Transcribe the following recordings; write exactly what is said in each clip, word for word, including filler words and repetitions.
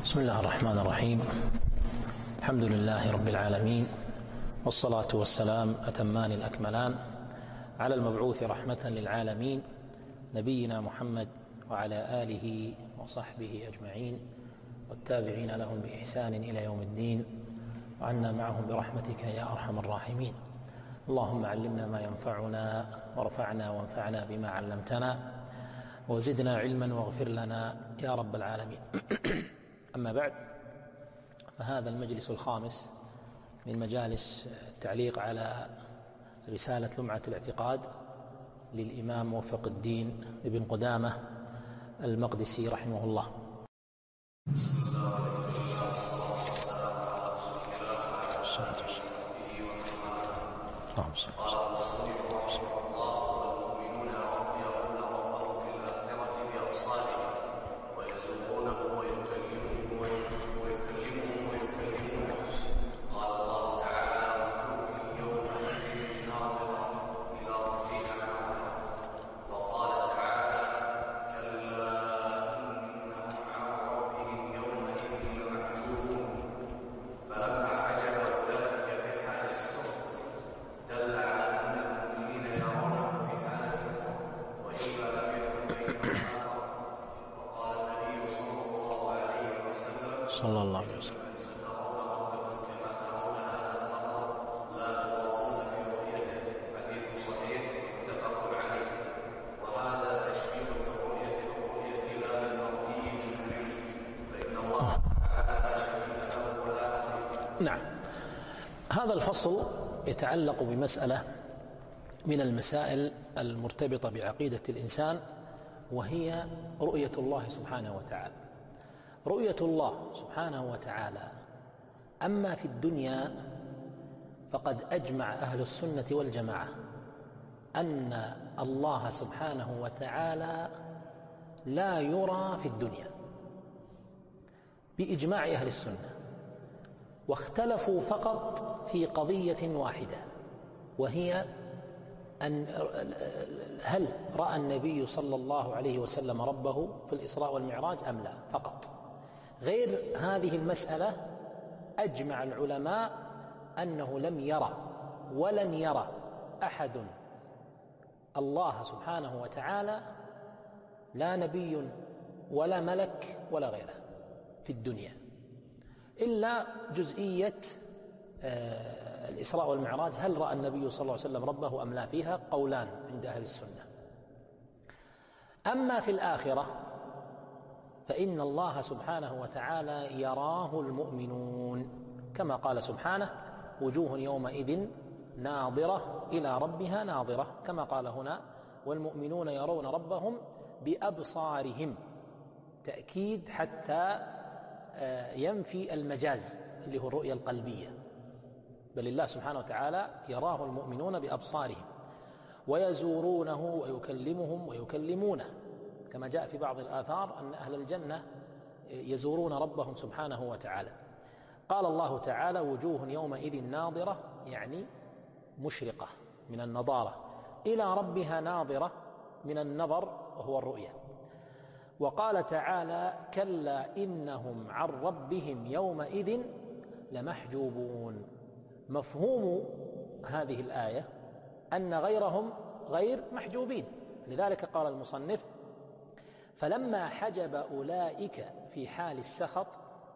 بسم الله الرحمن الرحيم. الحمد لله رب العالمين، والصلاة والسلام أتمان الأكملان على المبعوث رحمة للعالمين نبينا محمد وعلى آله وصحبه أجمعين والتابعين لهم بإحسان إلى يوم الدين، وعنا معهم برحمتك يا أرحم الراحمين. اللهم علمنا ما ينفعنا وارفعنا وانفعنا بما علمتنا وزدنا علما واغفر لنا يا رب العالمين. أما بعد، فهذا المجلس الخامس من مجالس التعليق على رسالة لمعة الاعتقاد للإمام موفق الدين ابن قدامة المقدسي رحمه الله. بسم الله الرحمن الرحيم. والصلاة والسلام على رسول الله وعلى آله وصحبه ومن والاه. قال المصنف رحمه الله: والمؤمنون يرون ربهم في الآخرة بأبصارهم ويزورونه ويكلمهم ويكلمهم ويكلمونه. قال الله تعالى: وجوه يومئذ ناظرة إلى ربها ناظرة. وقال تعالى: كلا إنهم عن ربهم يومئذ لمحجوبون. فلما عجب أولئك في حال السر دل على أن المؤمنين يرونه في حال الرضا وإلا لم يكن بينهم نظر. وقال النبي صلى الله عليه وسلم: صلى الله عليه وسلم: سترون ربكم كما ترون هذا القمر لا تضامون في رؤيته. حديث صحيح متفق عليه. وهذا تشبيه برؤية الرؤية لا للمرئي بالفعل، فإن الله تعالى لا شبيه له ولا نظير. نعم، هذا الفصل يتعلق بمسألة من المسائل المرتبطة بعقيدة الإنسان، وهي رؤية الله سبحانه وتعالى. رؤية الله سبحانه وتعالى أما في الدنيا فقد أجمع أهل السنة والجماعة أن الله سبحانه وتعالى لا يرى في الدنيا بإجماع أهل السنة، واختلفوا فقط في قضية واحدة، وهي أن هل رأى النبي صلى الله عليه وسلم ربه في الإسراء والمعراج أم لا فقط. غير هذه المسألة أجمع العلماء أنه لم يرى ولن يرى أحد الله سبحانه وتعالى، لا نبي ولا ملك ولا غيره في الدنيا، إلا جزئية آه الإسراء والمعراج. هل رأى النبي صلى الله عليه وسلم ربه أم لا؟ فيها قولان عند أهل السنة. أما في الآخرة فإن الله سبحانه وتعالى يراه المؤمنون، كما قال سبحانه: وجوه يومئذ ناظرة إلى ربها ناظرة، كما قال هنا: والمؤمنون يرون ربهم بأبصارهم، تأكيد حتى ينفي المجاز اللي هو الرؤية القلبية، بل الله سبحانه وتعالى يراه المؤمنون بأبصارهم، ويزورونه ويكلمهم ويكلمونه، كما جاء في بعض الآثار أن أهل الجنة يزورون ربهم سبحانه وتعالى. قال الله تعالى: وجوه يومئذ ناظرة، يعني مشرقة من النضارة، إلى ربها ناظرة من النظر وهو الرؤية. وقال تعالى: كلا إنهم عن ربهم يومئذ لمحجوبون. مفهوم هذه الآية أن غيرهم غير محجوبين، لذلك قال المصنف: فلما حجب أولئك في حال السخط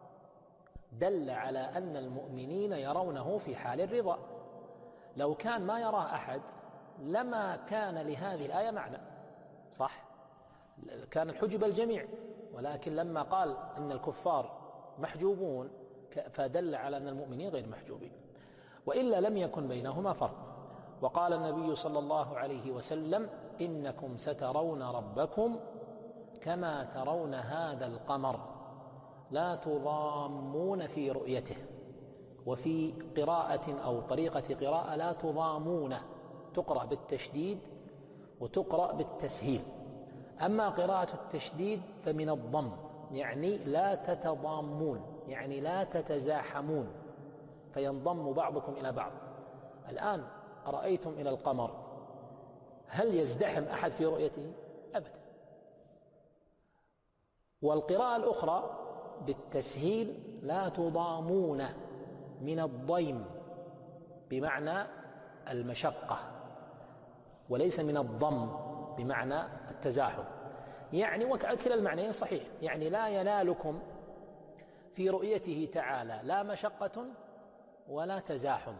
دل على أن المؤمنين يرونه في حال الرضا. لو كان ما يراه أحد لما كان لهذه الآية معنى، صح؟ كان الحجب الجميع، ولكن لما قال إن الكفار محجوبون فدل على أن المؤمنين غير محجوبين، وإلا لم يكن بينهما فرق. وقال النبي صلى الله عليه وسلم: إنكم سترون ربكم كما ترون هذا القمر لا تضامون في رؤيته. وفي قراءة أو طريقة قراءة لا تضامون، تقرأ بالتشديد وتقرأ بالتسهيل. أما قراءة التشديد فمن الضم، يعني لا تتضامون، يعني لا تتزاحمون فينضم بعضكم إلى بعض. الآن أرأيتم إلى القمر، هل يزدحم أحد في رؤيته؟ أبدا. والقراءة الأخرى بالتسهيل لا تضامون من الضيم بمعنى المشقة، وليس من الضم بمعنى التزاحم. يعني وكلا المعنيين صحيح، يعني لا ينالكم في رؤيته تعالى لا مشقة ولا تزاحم.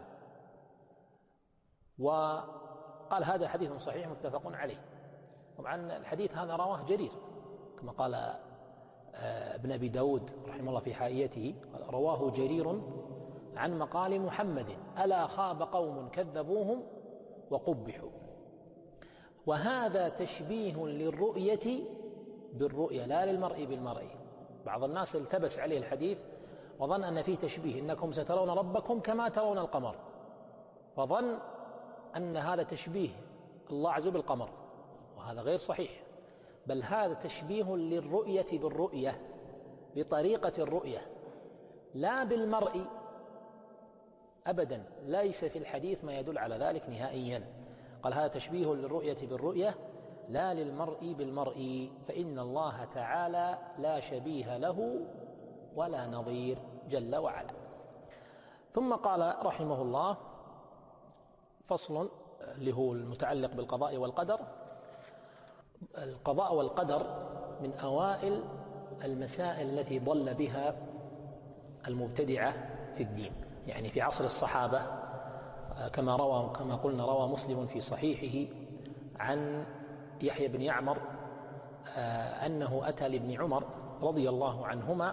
وقال هذا حديث صحيح متفق عليه. طبعا الحديث هذا رواه جرير كما قال ابن أبي داود رحمه الله في حائيته، قال رواه جرير عن مقال محمد ألا خاب قوم كذبوهم وقبحوا. وهذا تشبيه للرؤية بالرؤية لا للمرء بالمرء. بعض الناس التبس عليه الحديث وظن أن فيه تشبيه، إنكم سترون ربكم كما ترون القمر، فظن أن هذا تشبيه الله عز وجل بالقمر، وهذا غير صحيح، بل هذا تشبيه للرؤية بالرؤية بطريقة الرؤية لا بالمرء أبدا، ليس في الحديث ما يدل على ذلك نهائيا. قال هذا تشبيه للرؤية بالرؤية لا للمرء بالمرء، فإن الله تعالى لا شبيه له ولا نظير جل وعلا. ثم قال رحمه الله فصل اللي هو المتعلق بالقضاء والقدر. القضاء والقدر من أوائل المسائل التي ضل بها المبتدعة في الدين، يعني في عصر الصحابة كما روى كما قلنا روى مسلم في صحيحه عن يحيى بن يعمر أنه أتى لابن عمر رضي الله عنهما،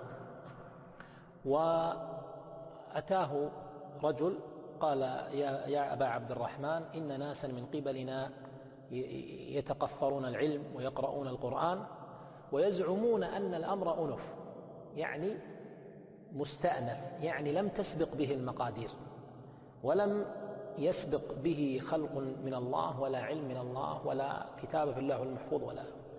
وأتاه رجل قال يا, يا أبا عبد الرحمن إن ناسا من قبلنا يتقفرون العلم ويقرؤون القرآن ويزعمون أن الأمر أنف، يعني مستأنف، يعني لم تسبق به المقادير ولم يسبق به خلق من الله ولا علم من الله ولا كتابة في الله المحفوظ ولا.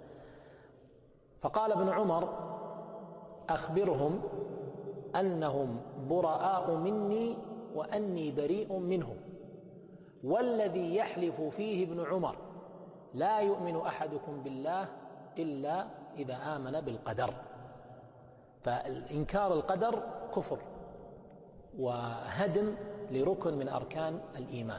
فقال ابن عمر أخبرهم أنهم براء مني وأني بريء منهم، والذي يحلف فيه ابن عمر لا يؤمن أحدكم بالله إلا إذا آمن بالقدر. فالإنكار القدر كفر وهدم لركن من أركان الإيمان.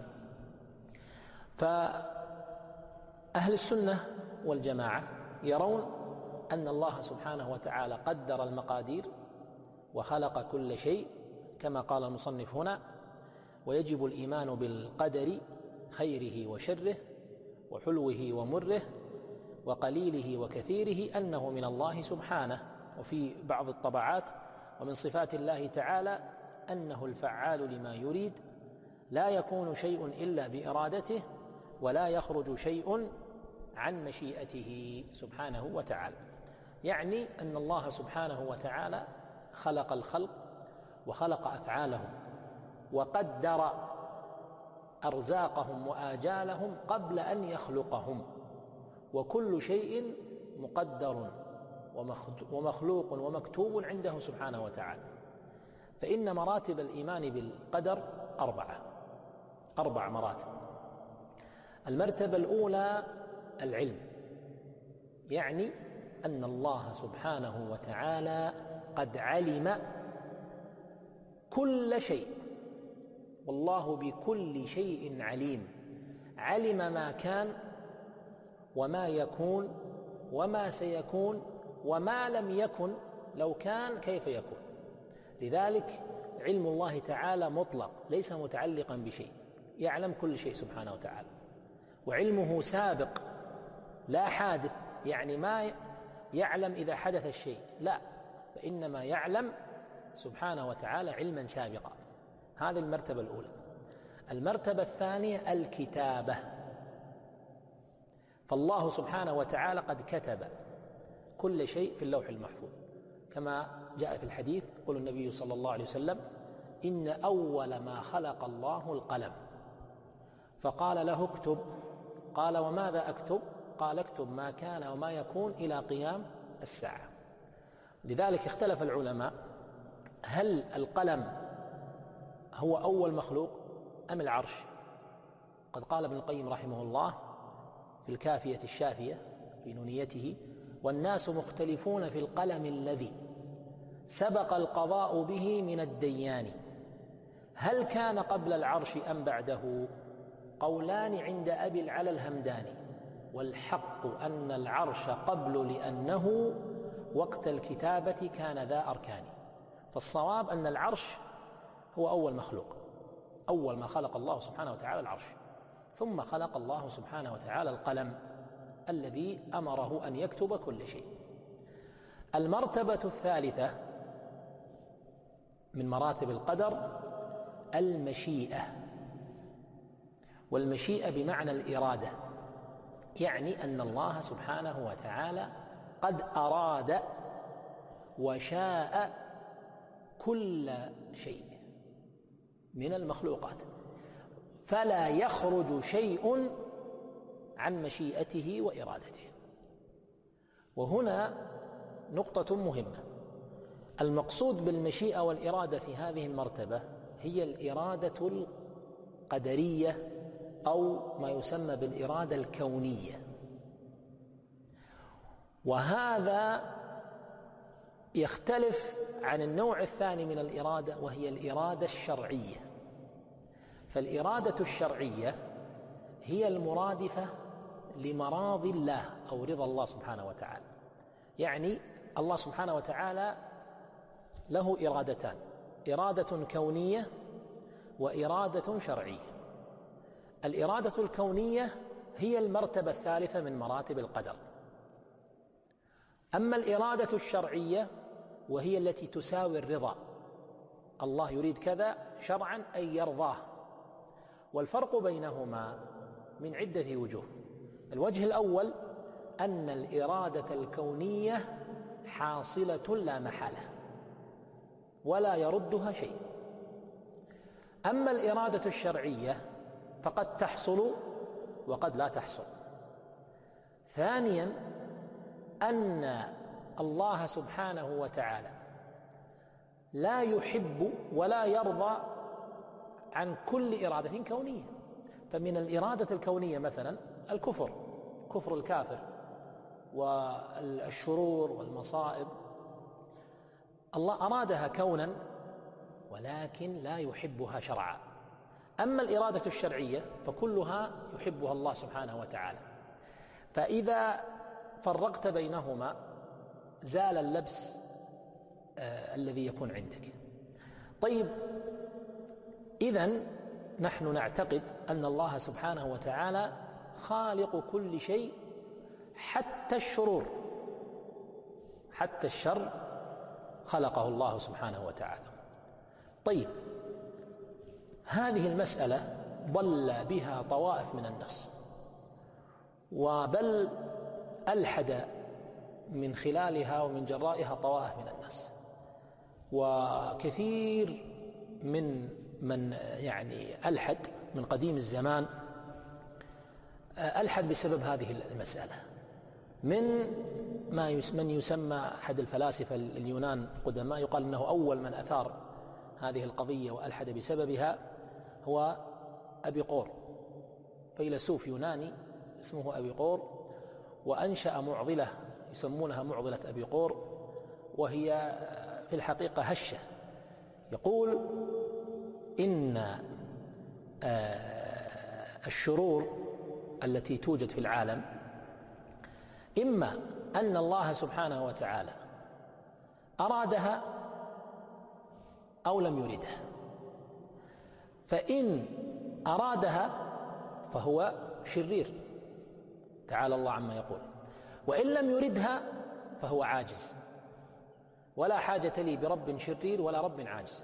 فأهل السنة والجماعة يرون أن الله سبحانه وتعالى قدر المقادير وخلق كل شيء كما قال المصنف هنا، ويجب الإيمان بالقدر خيره وشره وحلوه ومره وقليله وكثيره أنه من الله سبحانه. وفي بعض الطبعات ومن صفات الله تعالى أنه الفعال لما يريد، لا يكون شيء إلا بإرادته ولا يخرج شيء عن مشيئته سبحانه وتعالى. يعني أن الله سبحانه وتعالى خلق الخلق وخلق أفعالهم وقدر أرزاقهم وآجالهم قبل أن يخلقهم، وكل شيء مقدر ومخلوق ومكتوب عنده سبحانه وتعالى. فإن مراتب الإيمان بالقدر أربعة أربع مراتب. المرتبة الأولى العلم، يعني أن الله سبحانه وتعالى قد علم كل شيء، والله بكل شيء عليم، علم ما كان وما يكون وما سيكون وما لم يكن لو كان كيف يكون. لذلك علم الله تعالى مطلق ليس متعلقا بشيء، يعلم كل شيء سبحانه وتعالى، وعلمه سابق لا حادث، يعني ما يعلم إذا حدث الشيء، لا، فإنما يعلم سبحانه وتعالى علما سابقا. هذه المرتبة الأولى. المرتبة الثانية الكتابة، فالله سبحانه وتعالى قد كتب كل شيء في اللوح المحفوظ كما جاء في الحديث، يقول النبي صلى الله عليه وسلم إن أول ما خلق الله القلم فقال له اكتب، قال وماذا أكتب؟ قال اكتب ما كان وما يكون إلى قيام الساعة. لذلك اختلف العلماء هل القلم هو أول مخلوق أم العرش؟ قد قال ابن القيم رحمه الله في الكافية الشافية في نونيته والناس مختلفون في القلم الذي سبق القضاء به من الديان، هل كان قبل العرش أم بعده؟ قولان عند أبي العلا الهمداني، والحق أن العرش قبل لأنه وقت الكتابة كان ذا أركان. فالصواب أن العرش هو أول مخلوق، أول ما خلق الله سبحانه وتعالى العرش، ثم خلق الله سبحانه وتعالى القلم الذي أمره أن يكتب كل شيء. المرتبة الثالثة من مراتب القدر المشيئة، والمشيئة بمعنى الإرادة، يعني أن الله سبحانه وتعالى قد أراد وشاء كل شيء من المخلوقات، فلا يخرج شيء عن مشيئته وإرادته. وهنا نقطة مهمة، المقصود بالمشيئة والإرادة في هذه المرتبة هي الإرادة القدرية أو ما يسمى بالإرادة الكونية، وهذا يختلف عن النوع الثاني من الإرادة وهي الإرادة الشرعية. فالإرادة الشرعية هي المرادفة لمراض الله أو رضا الله سبحانه وتعالى، يعني الله سبحانه وتعالى له إرادتان، إرادة كونية وإرادة شرعية. الإرادة الكونية هي المرتبة الثالثة من مراتب القدر، أما الإرادة الشرعية وهي التي تساوي الرضا، الله يريد كذا شرعا أي يرضاه. والفرق بينهما من عدة وجوه. الوجه الأول أن الإرادة الكونية حاصلة لا محالة ولا يردها شيء، أما الإرادة الشرعية فقد تحصل وقد لا تحصل. ثانيا أن الله سبحانه وتعالى لا يحب ولا يرضى عن كل إرادة كونية. فمن الإرادة الكونية مثلا الكفر، كفر الكافر والشرور والمصائب، الله أرادها كونا ولكن لا يحبها شرعا. أما الإرادة الشرعية فكلها يحبها الله سبحانه وتعالى. فإذا فرقت بينهما زال اللبس آه الذي يكون عندك. طيب، إذن نحن نعتقد أن الله سبحانه وتعالى خالق كل شيء حتى الشرور، حتى الشر خلقه الله سبحانه وتعالى. طيب، هذه المسألة ضل بها طوائف من الناس، وبل ألحد من خلالها ومن جرائها طوائف من الناس، وكثير من من يعني ألحد من قديم الزمان ألحد بسبب هذه المسألة، من ما من يسمى أحد الفلاسفة اليونان القدماء يقال أنه أول من أثار هذه القضية وألحد بسببها هو أبيقور، فيلسوف يوناني اسمه أبيقور، وأنشأ معضلة يسمونها معضلة أبيقور، وهي في الحقيقة هشة. يقول إن الشرور التي توجد في العالم إما أن الله سبحانه وتعالى أرادها أو لم يردها، فإن أرادها فهو شرير تعالى الله عما يقول، وإن لم يردها فهو عاجز، ولا حاجة لي برب شرير ولا رب عاجز.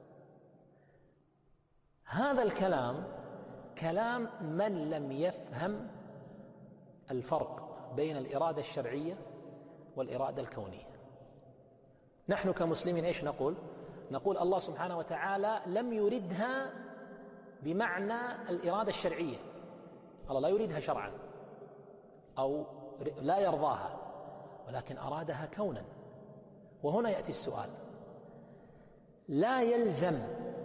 هذا الكلام كلام من لم يفهم الفرق بين الإرادة الشرعية والإرادة الكونية. نحن كمسلمين إيش نقول؟ نقول الله سبحانه وتعالى لم يردها بمعنى الإرادة الشرعية، الله لا يريدها شرعا أو لا يرضاها، ولكن أرادها كونا. وهنا يأتي السؤال، لا يلزم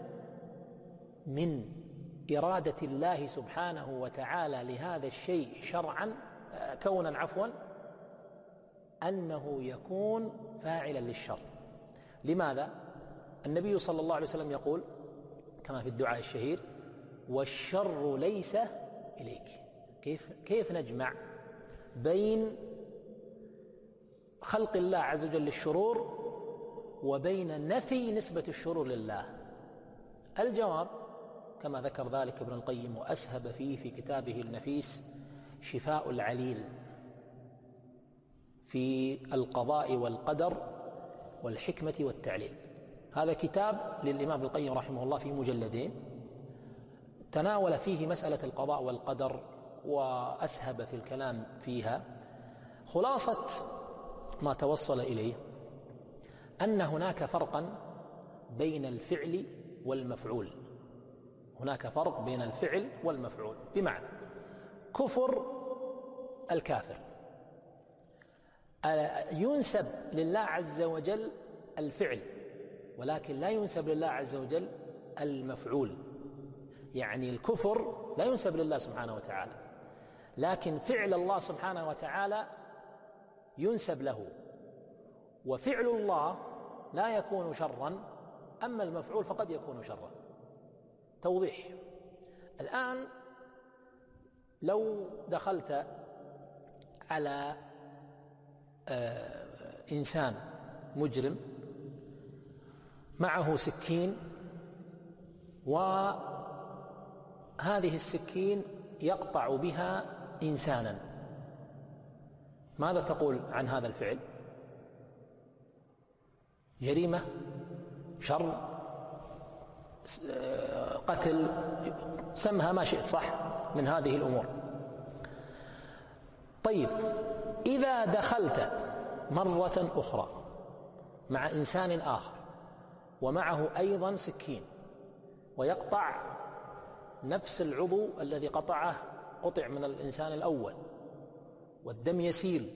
من إرادة الله سبحانه وتعالى لهذا الشيء شرعا كونا عفوا أنه يكون فاعلا للشر، لماذا؟ النبي صلى الله عليه وسلم يقول كما في الدعاء الشهير: والشر ليس إليك. كيف, كيف نجمع بين خلق الله عز وجل للشرور وبين نفي نسبة الشرور لله؟ الجواب كما ذكر ذلك ابن القيم وأسهب فيه في كتابه النفيس شفاء العليل في القضاء والقدر والحكمة والتعليل. هذا كتاب للإمام ابن القيم رحمه الله في مجلدين، تناول فيه مسألة القضاء والقدر وأسهب في الكلام فيها. خلاصة ما توصل إليه أن هناك فرقا بين الفعل والمفعول. هناك فرق بين الفعل والمفعول، بمعنى كفر الكافر ينسب لله عز وجل الفعل، ولكن لا ينسب لله عز وجل المفعول. يعني الكفر لا ينسب لله سبحانه وتعالى، لكن فعل الله سبحانه وتعالى ينسب له، وفعل الله لا يكون شرا، أما المفعول فقد يكون شرا. توضيح: الآن لو دخلت على إنسان مجرم معه سكين، وهذه السكين يقطع بها إنسانا، ماذا تقول عن هذا الفعل؟ جريمة، شر، قتل، سمها ما شئت، صح، من هذه الأمور. طيب، إذا دخلت مرة أخرى مع إنسان آخر ومعه أيضا سكين ويقطع نفس العضو الذي قطعه قطع من الإنسان الأول، والدم يسيل،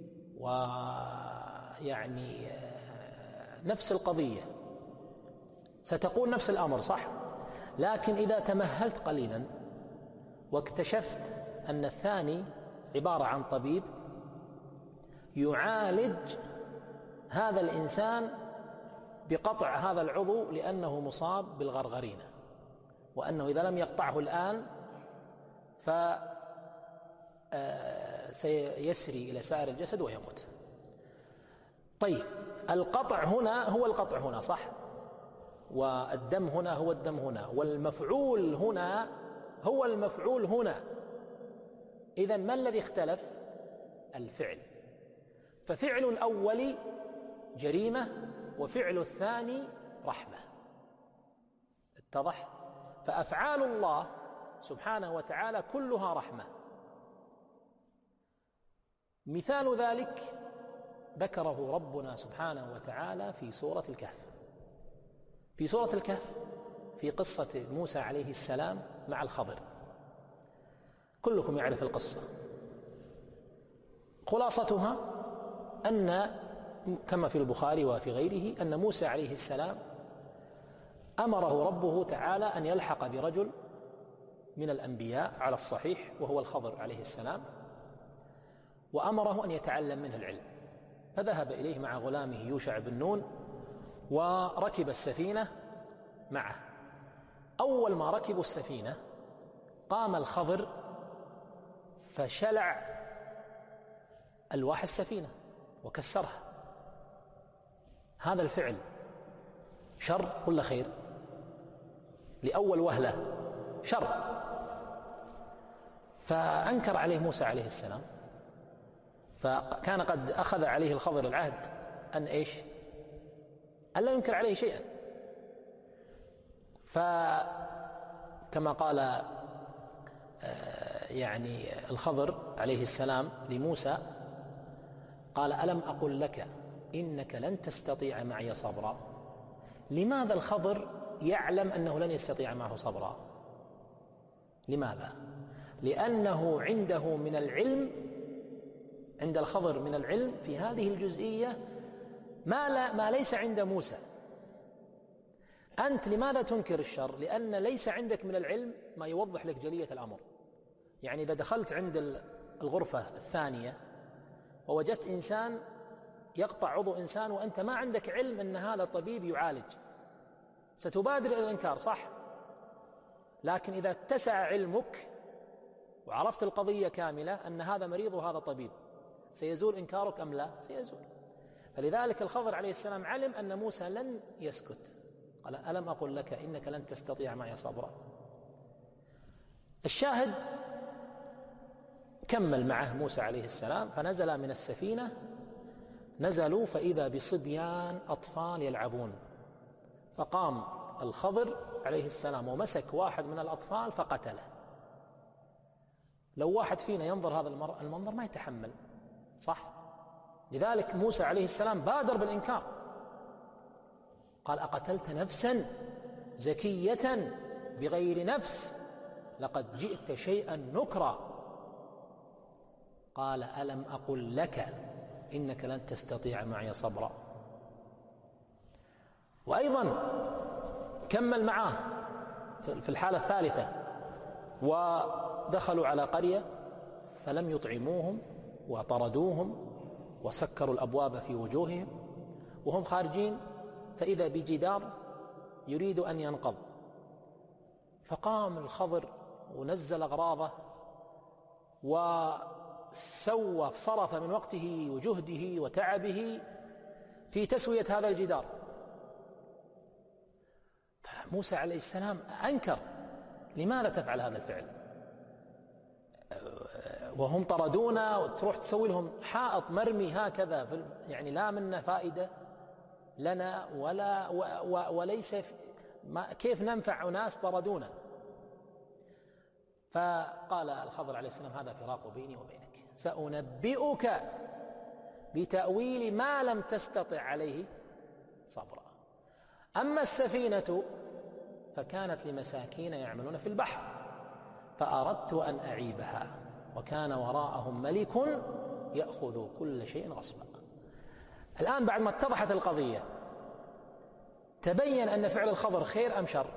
ويعني نفس القضية، ستقول نفس الأمر، صح؟ لكن إذا تمهلت قليلا واكتشفت أن الثاني عبارة عن طبيب يعالج هذا الإنسان بقطع هذا العضو لأنه مصاب بالغرغرينة، وأنه إذا لم يقطعه الآن فسيسري إلى سائر الجسد ويموت. طيب، القطع هنا هو القطع هنا، صح؟ والدم هنا هو الدم هنا، والمفعول هنا هو المفعول هنا. إذن ما الذي اختلف؟ الفعل. ففعل الأول جريمة وفعل الثاني رحمة. اتضح؟ فأفعال الله سبحانه وتعالى كلها رحمة. مثال ذلك ذكره ربنا سبحانه وتعالى في سورة الكهف. في سورة الكهف في قصة موسى عليه السلام مع الخضر، كلكم يعرف القصة. خلاصتها أن كما في البخاري وفي غيره أن موسى عليه السلام أمره ربه تعالى أن يلحق برجل من الأنبياء على الصحيح، وهو الخضر عليه السلام، وأمره أن يتعلم منه العلم. فذهب إليه مع غلامه يوشع بن نون، وركب السفينة معه. أول ما ركبوا السفينة قام الخضر فشلع ألواح السفينة وكسرها. هذا الفعل شر ولا خير؟ لأول وهلة شر. فأنكر عليه موسى عليه السلام، فكان قد أخذ عليه الخضر العهد أن إيش؟ أن لا ينكر عليه شيئا. فكما قال يعني الخضر عليه السلام لموسى، قال: ألم أقل لك إنك لن تستطيع معي صبرا؟ لماذا الخضر يعلم أنه لن يستطيع معه صبرا؟ لماذا؟ لأنه عنده من العلم، عند الخضر من العلم في هذه الجزئية ما, لا ما ليس عند موسى. أنت لماذا تنكر الشر؟ لأن ليس عندك من العلم ما يوضح لك جلية الأمر. يعني إذا دخلت عند الغرفة الثانية ووجدت إنسان يقطع عضو إنسان وأنت ما عندك علم أن هذا طبيب يعالج، ستبادر إلى الإنكار، صح؟ لكن إذا اتسع علمك وعرفت القضية كاملة أن هذا مريض وهذا طبيب، سيزول إنكارك أم لا؟ سيزول. فلذلك الخضر عليه السلام علم أن موسى لن يسكت، قال ألم أقل لك إنك لن تستطيع معي صبرا. الشاهد كمل معه موسى عليه السلام، فنزل من السفينة، نزلوا فإذا بصبيان أطفال يلعبون، فقام الخضر عليه السلام ومسك واحد من الأطفال فقتله. لو واحد فينا ينظر هذا المنظر ما يتحمل، صح؟ لذلك موسى عليه السلام بادر بالإنكار، قال أقتلت نفسا زكية بغير نفس لقد جئت شيئا نكرا. قال ألم أقل لك إنك لن تستطيع معي صبرا. وأيضا كمل معه في الحالة الثالثة، ودخلوا على قرية فلم يطعموهم وطردوهم وسكروا الأبواب في وجوههم، وهم خارجين فإذا بجدار يريد أن ينقض، فقام الخضر ونزل أغراضه وسوى صرف من وقته وجهده وتعبه في تسوية هذا الجدار. موسى عليه السلام أنكر، لماذا تفعل هذا الفعل وهم طردونا وتروح تسوي لهم حائط مرمي هكذا في يعني لا منه فائدة لنا ولا و و وليس ما كيف ننفع أناس طردونا. فقال الخضر عليه السلام هذا فراق بيني وبينك، سأنبئك بتأويل ما لم تستطع عليه صبرا. أما السفينة فكانت لمساكين يعملون في البحر فأردت أن أعيبها وكان وراءهم ملك يأخذ كل شيء غصبا. الآن بعد ما اتضحت القضية تبين أن فعل الخضر خير أم شر؟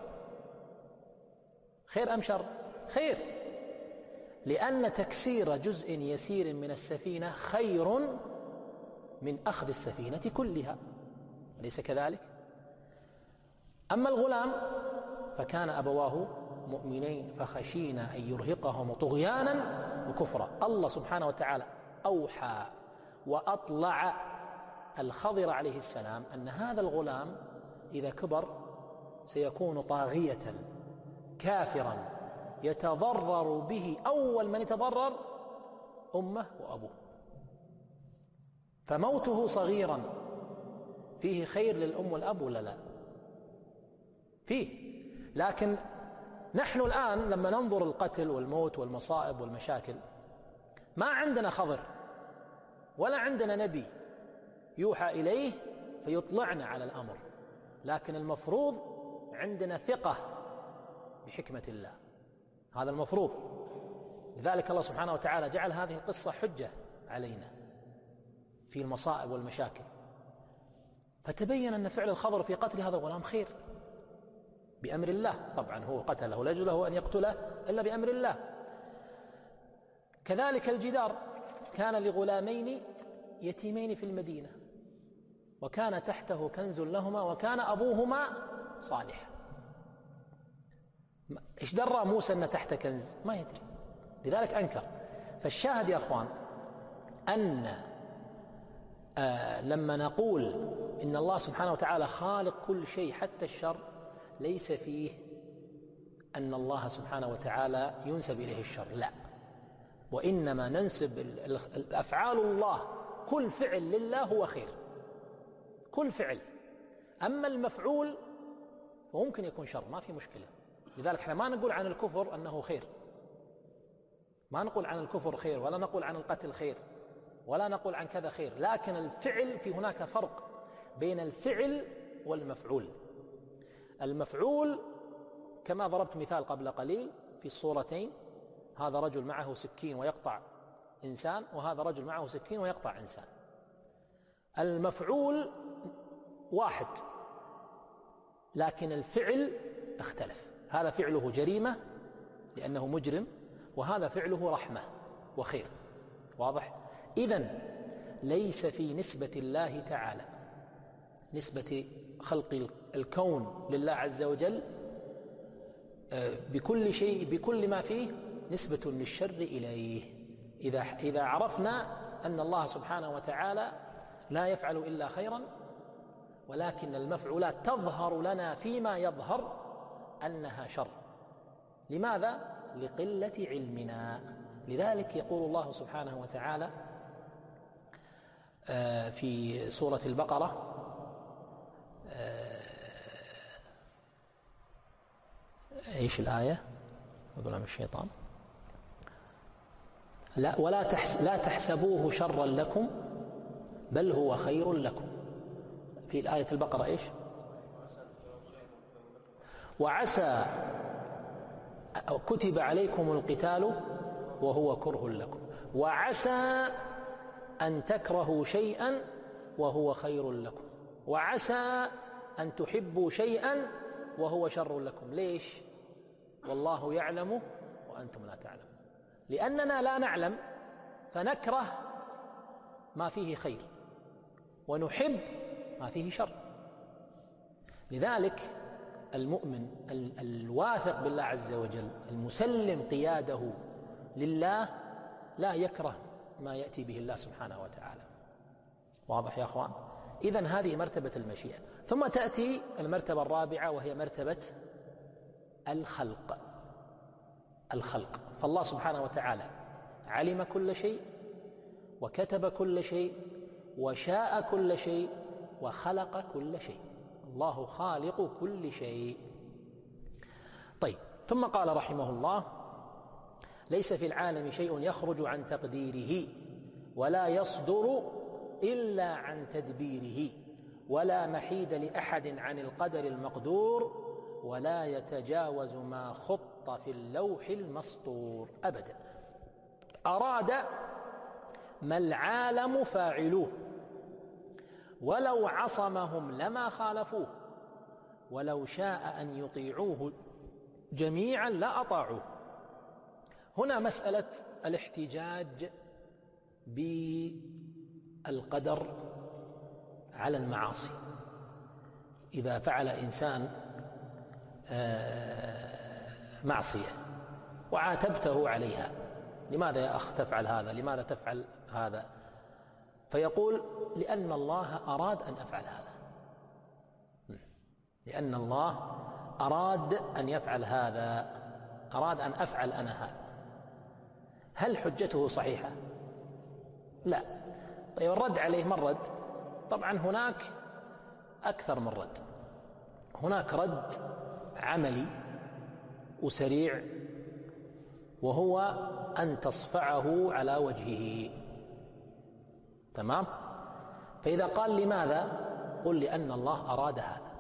خير أم شر؟ خير، لأن تكسير جزء يسير من السفينة خير من أخذ السفينة كلها، أليس كذلك؟ أما الغلام فكان أبواه مؤمنين فخشينا أن يرهقهم طغيانا وكفرا. الله سبحانه وتعالى أوحى وأطلع الخضر عليه السلام أن هذا الغلام إذا كبر سيكون طاغية كافرا يتضرر به، أول من يتضرر أمه وأبوه، فموته صغيرا فيه خير للأم والأب ولا لا؟ فيه. لكن نحن الآن لما ننظر القتل والموت والمصائب والمشاكل ما عندنا خضر ولا عندنا نبي يوحى إليه فيطلعنا على الأمر، لكن المفروض عندنا ثقة بحكمة الله، هذا المفروض. لذلك الله سبحانه وتعالى جعل هذه القصة حجة علينا في المصائب والمشاكل، فتبين أن فعل الخضر في قتل هذا الغلام خير بأمر الله. طبعا هو قتله لا يجوز له أن يقتله إلا بأمر الله. كذلك الجدار كان لغلامين يتيمين في المدينة وكان تحته كنز لهما وكان أبوهما صالحا. إيش درى موسى أن تحت كنز؟ ما يدري، لذلك أنكر. فالشاهد يا أخوان أن آه لما نقول إن الله سبحانه وتعالى خالق كل شيء حتى الشر، ليس فيه أن الله سبحانه وتعالى ينسب إليه الشر، لا، وإنما ننسب الأفعال الله، كل فعل لله هو خير، كل فعل. أما المفعول فممكن يكون شر، ما في مشكلة. لذلك احنا ما نقول عن الكفر أنه خير، ما نقول عن الكفر خير، ولا نقول عن القتل خير، ولا نقول عن كذا خير، لكن الفعل في هناك فرق بين الفعل والمفعول. المفعول كما ضربت مثال قبل قليل في الصورتين، هذا رجل معه سكين ويقطع إنسان، وهذا رجل معه سكين ويقطع إنسان. المفعول واحد لكن الفعل اختلف، هذا فعله جريمة لأنه مجرم، وهذا فعله رحمة وخير. واضح؟ إذن ليس في نسبة الله تعالى، نسبة خلق الكون لله عز وجل بكل شيء بكل ما فيه نسبة للشر إليه. إذا إذا عرفنا أن الله سبحانه وتعالى لا يفعل إلا خيرا، ولكن المفعولات تظهر لنا فيما يظهر أنها شر. لماذا؟ لقلة علمنا. لذلك يقول الله سبحانه وتعالى في سورة البقرة ايش الآية؟ أقول من الشيطان لا ولا تحس لا تحسبوه شرا لكم بل هو خير لكم. في الآية البقرة ايش؟ وعسى كتب عليكم القتال وهو كره لكم وعسى أن تكرهوا شيئا وهو خير لكم وعسى أن تحبوا شيئا وهو شر لكم. ليش؟ والله يعلم وأنتم لا تعلمون. لأننا لا نعلم فنكره ما فيه خير ونحب ما فيه شر. لذلك المؤمن الواثق بالله عز وجل المسلم قياده لله لا يكره ما يأتي به الله سبحانه وتعالى. واضح يا أخوان؟ إذن هذه مرتبة المشيئة. ثم تأتي المرتبة الرابعة وهي مرتبة الخلق. الخلق فالله سبحانه وتعالى علم كل شيء وكتب كل شيء وشاء كل شيء وخلق كل شيء. الله خالق كل شيء. طيب، ثم قال رحمه الله: ليس في العالم شيء يخرج عن تقديره ولا يصدر إلا عن تدبيره ولا محيد لأحد عن القدر المقدور ولا يتجاوز ما خط في اللوح المسطور أبدا. أراد ما العالم فاعلوه ولو عصمهم لما خالفوه ولو شاء أن يطيعوه جميعا لأطاعوه. هنا مسألة الاحتجاج بالقدر على المعاصي. إذا فعل إنسان معصية وعاتبته عليها: لماذا يا أخ تفعل هذا؟ لماذا تفعل هذا؟ فيقول: لأن الله أراد أن أفعل هذا، لأن الله أراد أن يفعل هذا، أراد أن أفعل أنا هذا. هل حجته صحيحة؟ لا. طيب، الرد عليه من رد؟ طبعا هناك أكثر من رد. هناك رد عملي وسريع، وهو أن تصفعه على وجهه. تمام؟ فإذا قال لماذا؟ قل لأن الله أراد هذا.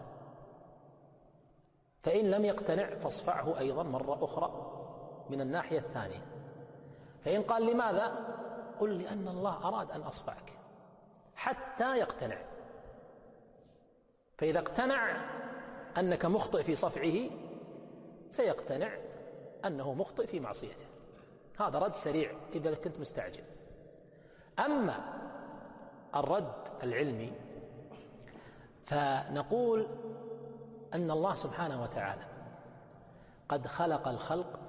فإن لم يقتنع فاصفعه أيضا مرة أخرى من الناحية الثانية. فإن قال لماذا؟ قل لأن الله أراد أن أصفعك حتى يقتنع. فإذا اقتنع أنك مخطئ في صفعه سيقتنع أنه مخطئ في معصيته. هذا رد سريع إذا كنت مستعجل. أما الرد العلمي فنقول أن الله سبحانه وتعالى قد خلق الخلق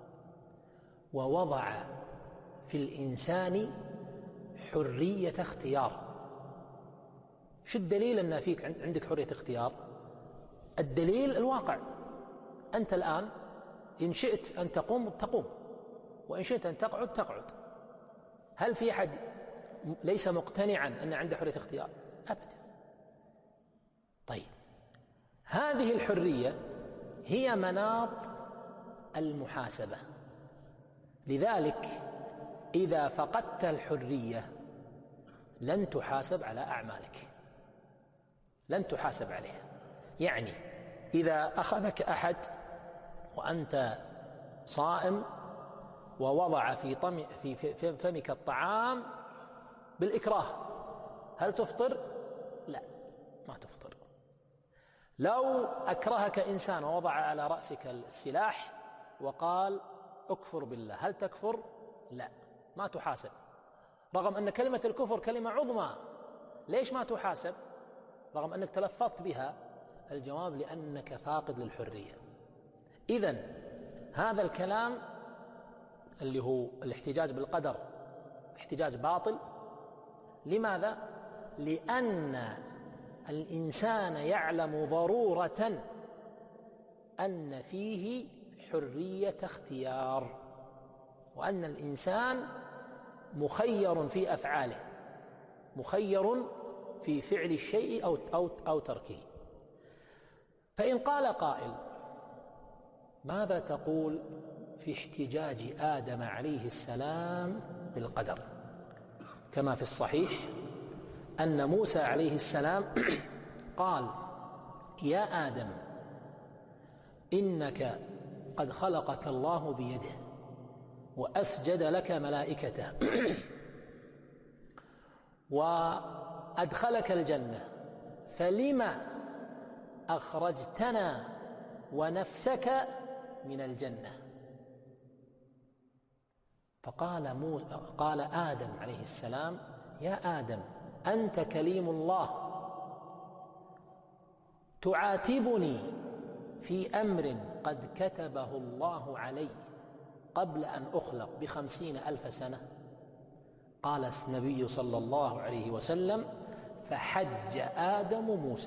ووضع في الإنسان حرية اختيار. شو الدليل أن فيك عندك حرية اختيار؟ الدليل الواقع. أنت الآن إن شئت أن تقوم تقوم، وإن شئت أن تقعد تقعد. هل في أحد ليس مقتنعا أن عنده حرية اختيار؟ أبدا. طيب، هذه الحرية هي مناط المحاسبة. لذلك إذا فقدت الحرية لن تحاسب على أعمالك، لن تحاسب عليها. يعني إذا أخذك أحد وأنت صائم ووضع في طم في فمك الطعام بالإكراه، هل تفطر؟ لا، ما تفطر. لو أكرهك إنسان ووضع على رأسك السلاح وقال اكفر بالله، هل تكفر؟ لا، ما تحاسب. رغم أن كلمة الكفر كلمة عظمى، ليش ما تحاسب رغم أنك تلفظت بها؟ الجواب لأنك فاقد للحرية. إذن هذا الكلام اللي هو الاحتجاج بالقدر احتجاج باطل. لماذا؟ لأن الإنسان يعلم ضرورة أن فيه حرية اختيار، وأن الإنسان مخير في أفعاله، مخير في فعل الشيء أو, أو, أو تركه. فإن قال قائل ماذا تقول في احتجاج آدم عليه السلام بالقدر؟ كما في الصحيح أن موسى عليه السلام قال يا آدم إنك قد خلقك الله بيده وأسجد لك ملائكته وأدخلك الجنة، فلما أخرجتنا ونفسك من الجنة؟ فقال مو... قال آدم عليه السلام يا آدم أنت كليم الله تعاتبني في أمر قد كتبه الله علي قبل أن أخلق بخمسين ألف سنة. قال النبي صلى الله عليه وسلم فحج آدم موسى.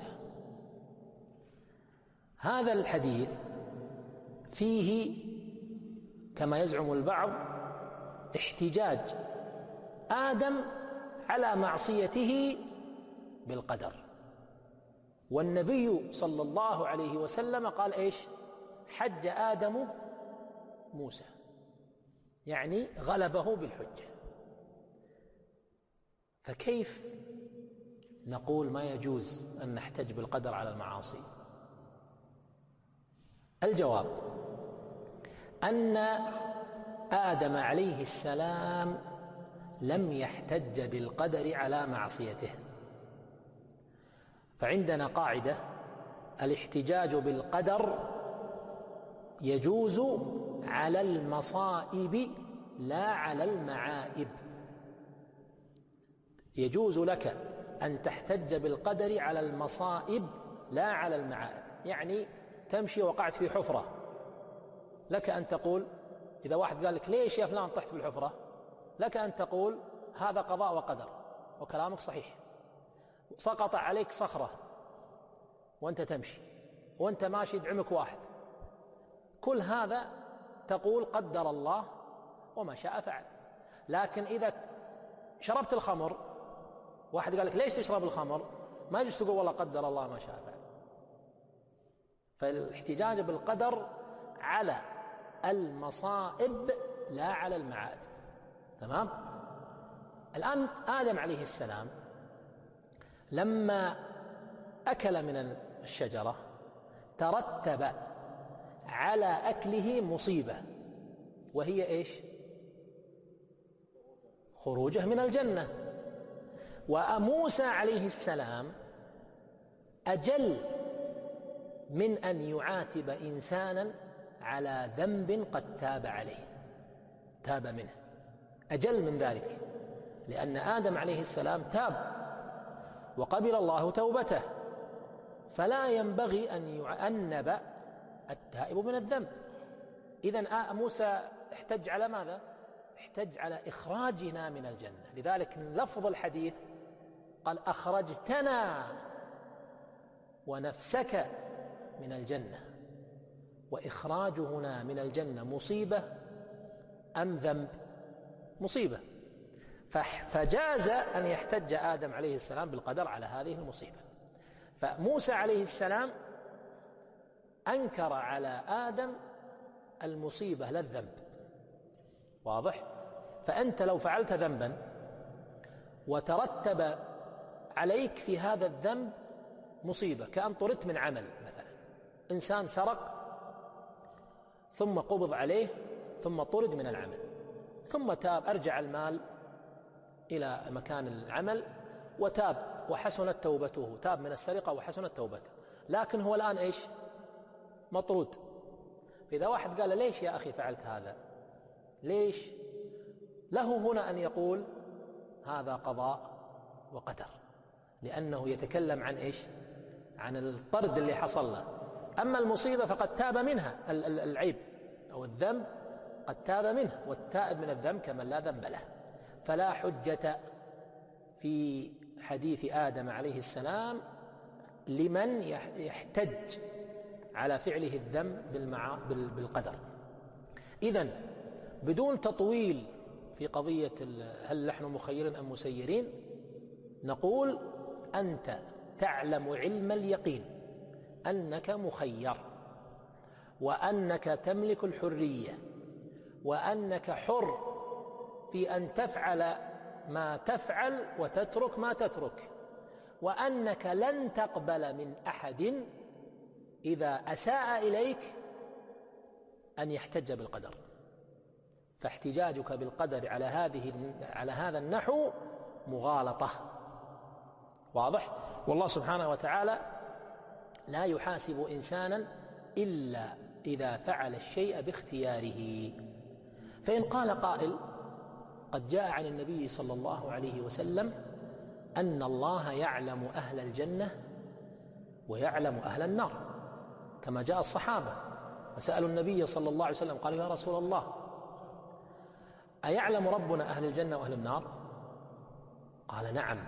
هذا الحديث فيه كما يزعم البعض احتجاج آدم على معصيته بالقدر، والنبي صلى الله عليه وسلم قال إيش؟ حج آدم موسى، يعني غلبه بالحجة. فكيف نقول ما يجوز أن نحتج بالقدر على المعاصي؟ الجواب أن آدم عليه السلام لم يحتج بالقدر على معصيته. فعندنا قاعدة: الاحتجاج بالقدر يجوز على المصائب لا على المعائب. يجوز لك أن تحتج بالقدر على المصائب لا على المعائب. يعني تمشي وقعت في حفرة، لك أن تقول إذا واحد قال لك ليش يا فلان طحت في الحفرة، لك أن تقول هذا قضاء وقدر، وكلامك صحيح. سقط عليك صخرة وأنت تمشي، وأنت ماشي يدعمك واحد، كل هذا تقول قدر الله وما شاء فعل. لكن إذا شربت الخمر، واحد قال لك ليش تشرب الخمر، ما يجوز تقول والله قدر الله ما شاء فعل. فالاحتجاج بالقدر على المصائب لا على المعائب. تمام؟ الآن آدم عليه السلام لما أكل من الشجرة ترتب على أكله مصيبة، وهي إيش؟ خروجه من الجنة. وموسى عليه السلام أجل من أن يعاتب إنسانا على ذنب قد تاب عليه، تاب منه، أجل من ذلك، لأن آدم عليه السلام تاب وقبل الله توبته، فلا ينبغي أن يعنب التائب من الذنب. إذن موسى احتج على ماذا؟ احتج على إخراجنا من الجنة. لذلك لفظ الحديث قال أخرجتنا ونفسك من الجنة. وإخراجنا من الجنة مصيبة أم ذنب؟ مصيبة. فجاز أن يحتج آدم عليه السلام بالقدر على هذه المصيبة. فموسى عليه السلام أنكر على آدم المصيبة لا الذنب. واضح؟ فأنت لو فعلت ذنبا وترتب عليك في هذا الذنب مصيبة، كأن طردت من عمل، مثلا إنسان سرق ثم قبض عليه ثم طرد من العمل، ثم تاب، أرجع المال إلى مكان العمل وتاب وحسنت توبته، تاب من السرقة وحسنت توبته، لكن هو الآن إيش؟ مطرود. فإذا واحد قال ليش يا أخي فعلت هذا؟ ليش؟ له هنا أن يقول هذا قضاء وقدر، لأنه يتكلم عن إيش؟ عن الطرد اللي حصل له. أما المصيبة فقد تاب منها، العيب أو الذنب قد تاب منه، والتائب من الذنب كمن لا ذنب له. فلا حجة في حديث آدم عليه السلام لمن يحتج على فعله الذنب بالقدر. إذن بدون تطويل في قضية هل نحن مخيرين أم مسيرين، نقول أنت تعلم علم اليقين أنك مخير، وأنك تملك الحرية، وأنك حر في أن تفعل ما تفعل وتترك ما تترك، وأنك لن تقبل من أحد إذا أساء إليك أن يحتج بالقدر. فاحتجاجك بالقدر على هذه على هذا النحو مغالطة. واضح؟ والله سبحانه وتعالى لا يحاسب إنسانا إلا إذا فعل الشيء باختياره. فإن قال قائل قد جاء عن النبي صلى الله عليه وسلم أن الله يعلم أهل الجنة ويعلم أهل النار، كما جاء الصحابة فسألوا النبي صلى الله عليه وسلم قالوا يا رسول الله أيعلم ربنا أهل الجنة وأهل النار؟ قال نعم.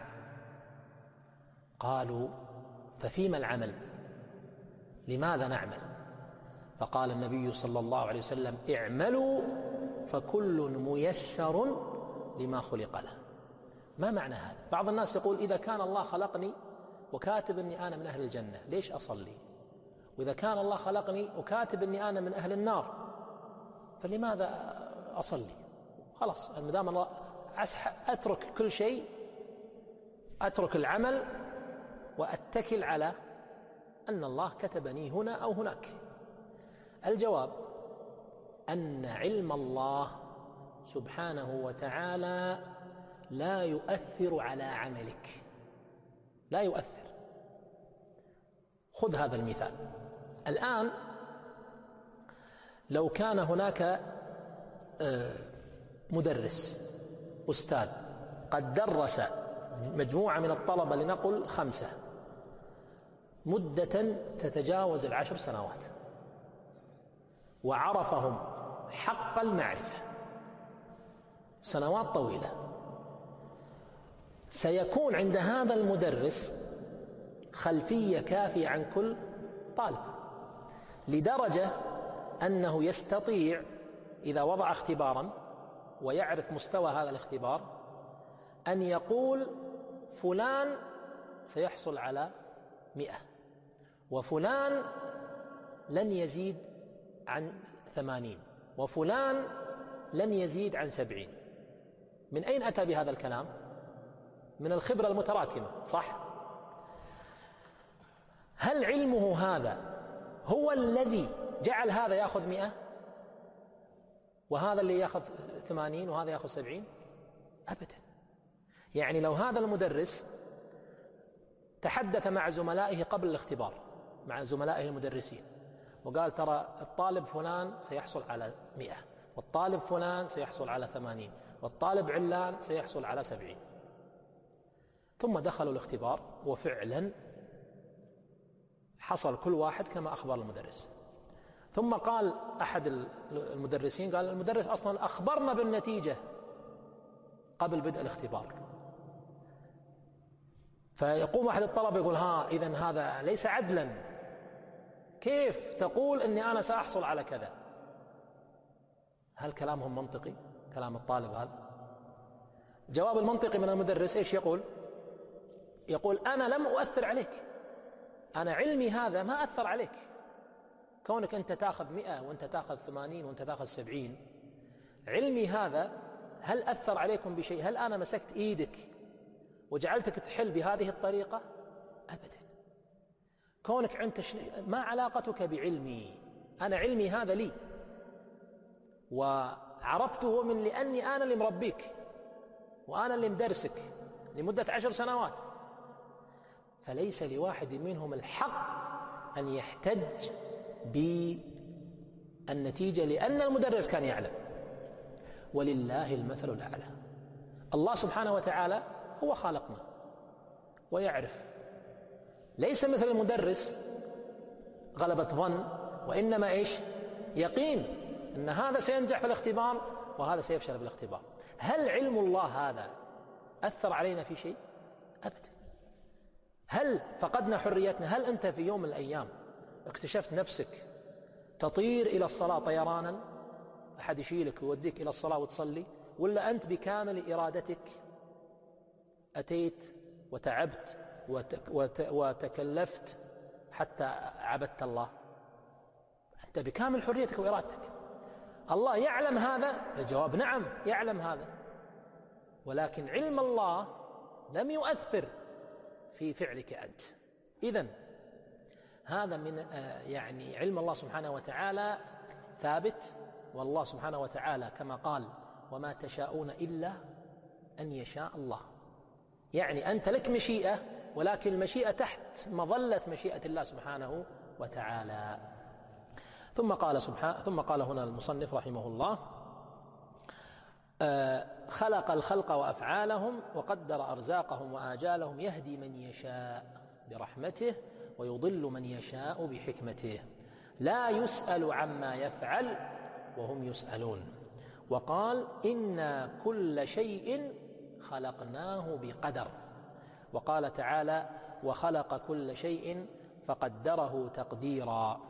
قالوا ففيما العمل؟ لماذا نعمل؟ فقال النبي صلى الله عليه وسلم اعملوا فكل ميسر لما خلق له. ما معنى هذا؟ بعض الناس يقول إذا كان الله خلقني وكاتب أني أنا من أهل الجنة ليش أصلي؟ وإذا كان الله خلقني وكاتب أني أنا من أهل النار فلماذا أصلي؟ خلاص المدام الله أترك كل شيء، أترك العمل وأتكل على أن الله كتبني هنا أو هناك. الجواب أن علم الله سبحانه وتعالى لا يؤثر على عملك، لا يؤثر. خذ هذا المثال الآن، لو كان هناك مدرس أستاذ قد درس مجموعة من الطلبة لنقل خمسة مدة تتجاوز العشر سنوات وعرفهم حق المعرفة سنوات طويلة، سيكون عند هذا المدرس خلفية كافية عن كل طالب، لدرجة أنه يستطيع إذا وضع اختبارا ويعرف مستوى هذا الاختبار أن يقول فلان سيحصل على مئة وفلان لن يزيد عن ثمانين وفلان لن يزيد عن سبعين. من أين أتى بهذا الكلام؟ من الخبرة المتراكمة، صح؟ هل علمه هذا هو الذي جعل هذا يأخذ مئة وهذا اللي يأخذ ثمانين وهذا يأخذ سبعين؟ أبدا. يعني لو هذا المدرس تحدث مع زملائه قبل الاختبار، مع زملائه المدرسين، وقال ترى الطالب فلان سيحصل على مئة والطالب فلان سيحصل على ثمانين والطالب علان سيحصل على سبعين، ثم دخلوا الاختبار وفعلا حصل كل واحد كما أخبر المدرس، ثم قال أحد المدرسين قال المدرس أصلا أخبرنا بالنتيجة قبل بدء الاختبار. فيقوم أحد الطلبة يقول ها إذن هذا ليس عدلا، كيف تقول أني أنا سأحصل على كذا؟ هل كلامهم منطقي؟ كلام الطالب هذا؟ جواب المنطقي من المدرس إيش يقول؟ يقول أنا لم أؤثر عليك، أنا علمي هذا ما أثر عليك، كونك أنت تأخذ مئة وأنت تأخذ ثمانين وأنت تأخذ سبعين، علمي هذا هل أثر عليكم بشيء؟ هل أنا مسكت إيدك وجعلتك تحل بهذه الطريقة؟ أبدا. كونك أنت ما علاقتك بعلمي؟ أنا علمي هذا لي وعرفته من لأني أنا اللي مربيك وأنا اللي مدرسك لمدة عشر سنوات، فليس لواحد منهم الحق أن يحتج بالنتيجة لأن المدرس كان يعلم. ولله المثل الأعلى. الله سبحانه وتعالى هو خالقنا ويعرف، ليس مثل المدرس غلبة ظن، وإنما إيش؟ يقين أن هذا سينجح في الاختبار وهذا سيفشل في الاختبار. هل علم الله هذا أثر علينا في شيء؟ أبدا. هل فقدنا حريتنا؟ هل أنت في يوم من الأيام اكتشفت نفسك تطير إلى الصلاة طيرانا، أحد يشيلك ويوديك إلى الصلاة وتصلي، ولا أنت بكامل إرادتك أتيت وتعبت وتكلفت حتى عبدت الله؟ أنت بكامل حريتك وإرادتك. الله يعلم هذا؟ الجواب نعم يعلم هذا، ولكن علم الله لم يؤثر في فعلك أنت. إذن هذا من يعني علم الله سبحانه وتعالى ثابت، والله سبحانه وتعالى كما قال وما تشاءون إلا أن يشاء الله، يعني أنت لك مشيئة، ولكن المشيئة تحت مظلة مشيئة الله سبحانه وتعالى. ثم قال سبحانه ثم قال هنا المصنف رحمه الله: آه خلق الخلق وأفعالهم وقدر أرزاقهم وآجالهم، يهدي من يشاء برحمته ويضل من يشاء بحكمته، لا يسأل عما يفعل وهم يسألون. وقال: إنا كل شيء خلقناه بقدر. وقال تعالى: وخلق كل شيء فقدره تقديرا.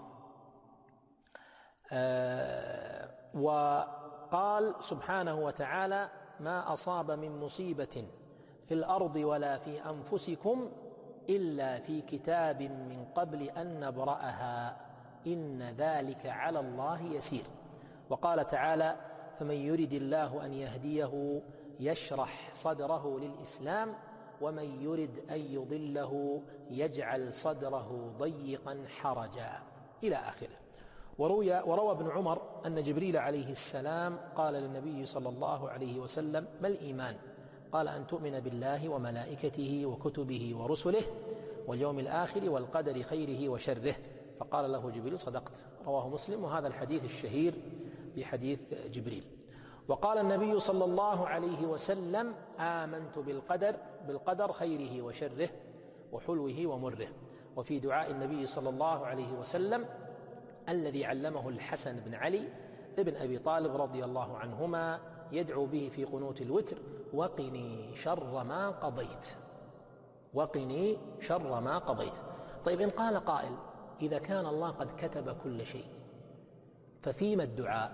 آه وقال سبحانه وتعالى: ما أصاب من مصيبة في الأرض ولا في أنفسكم إلا في كتاب من قبل أن نبرأها إن ذلك على الله يسير. وقال تعالى: فمن يرد الله أن يهديه يشرح صدره للإسلام ومن يرد أن يضله يجعل صدره ضيقا حرجا، إلى آخره. وروي وروى ابن عمر أن جبريل عليه السلام قال للنبي صلى الله عليه وسلم: ما الإيمان؟ قال: أن تؤمن بالله وملائكته وكتبه ورسله واليوم الآخر والقدر خيره وشره. فقال له جبريل: صدقت. رواه مسلم. وهذا الحديث الشهير بحديث جبريل. وقال النبي صلى الله عليه وسلم: آمنت بالقدر بالقدر خيره وشره وحلوه ومره. وفي دعاء النبي صلى الله عليه وسلم الذي علمه الحسن بن علي ابن أبي طالب رضي الله عنهما يدعو به في قنوت الوتر: وقني شر ما قضيت، وقني شر ما قضيت. طيب، إن قال قائل: إذا كان الله قد كتب كل شيء ففيما الدعاء؟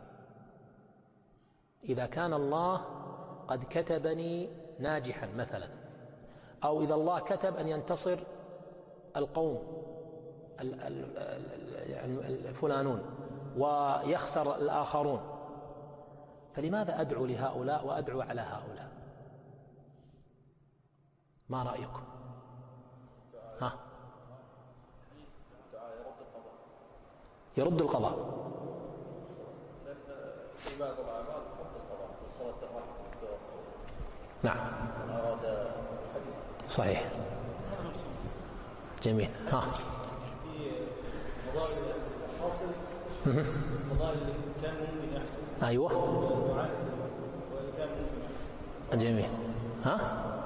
إذا كان الله قد كتبني ناجحا مثلا، أو إذا الله كتب أن ينتصر القوم الفلانون ويخسر الآخرون، فلماذا أدعو لهؤلاء وأدعو على هؤلاء؟ ما رأيكم؟ ها؟ يرد القضاء. لأن في بعض الأعمال ترد القضاء في صلاة الرحمة. نعم. أراد الحديث. صحيح. جميل. ها. في فضائل الحاصل، فضائل اللي كان ممكن يحصل. أيوه. والدعاء واللي كان ممكن يحصل. جميل. ها.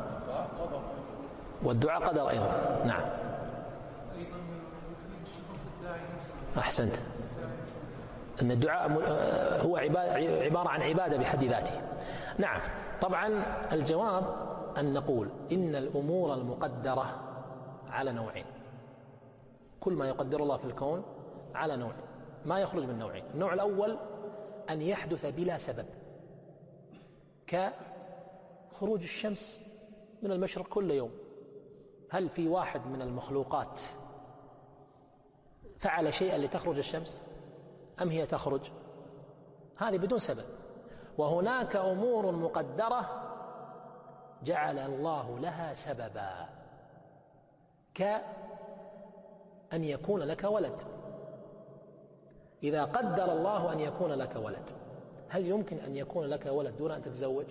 والدعاء قدر أيضا. نعم. أيضا يفيد الشخص الداعي نفسه. أحسنت. أن الدعاء هو عبارة عن عبادة بحد ذاته. نعم. طبعا الجواب أن نقول إن الأمور المقدرة على نوعين. كل ما يقدر الله في الكون على نوعين، ما يخرج من نوعين. النوع الأول أن يحدث بلا سبب، كخروج الشمس من المشرق كل يوم. هل في واحد من المخلوقات فعل شيئا لتخرج الشمس أم هي تخرج؟ هذه بدون سبب. وهناك أمور مقدرة جعل الله لها سببا، كأن يكون لك ولد. إذا قدر الله أن يكون لك ولد، هل يمكن أن يكون لك ولد دون أن تتزوج؟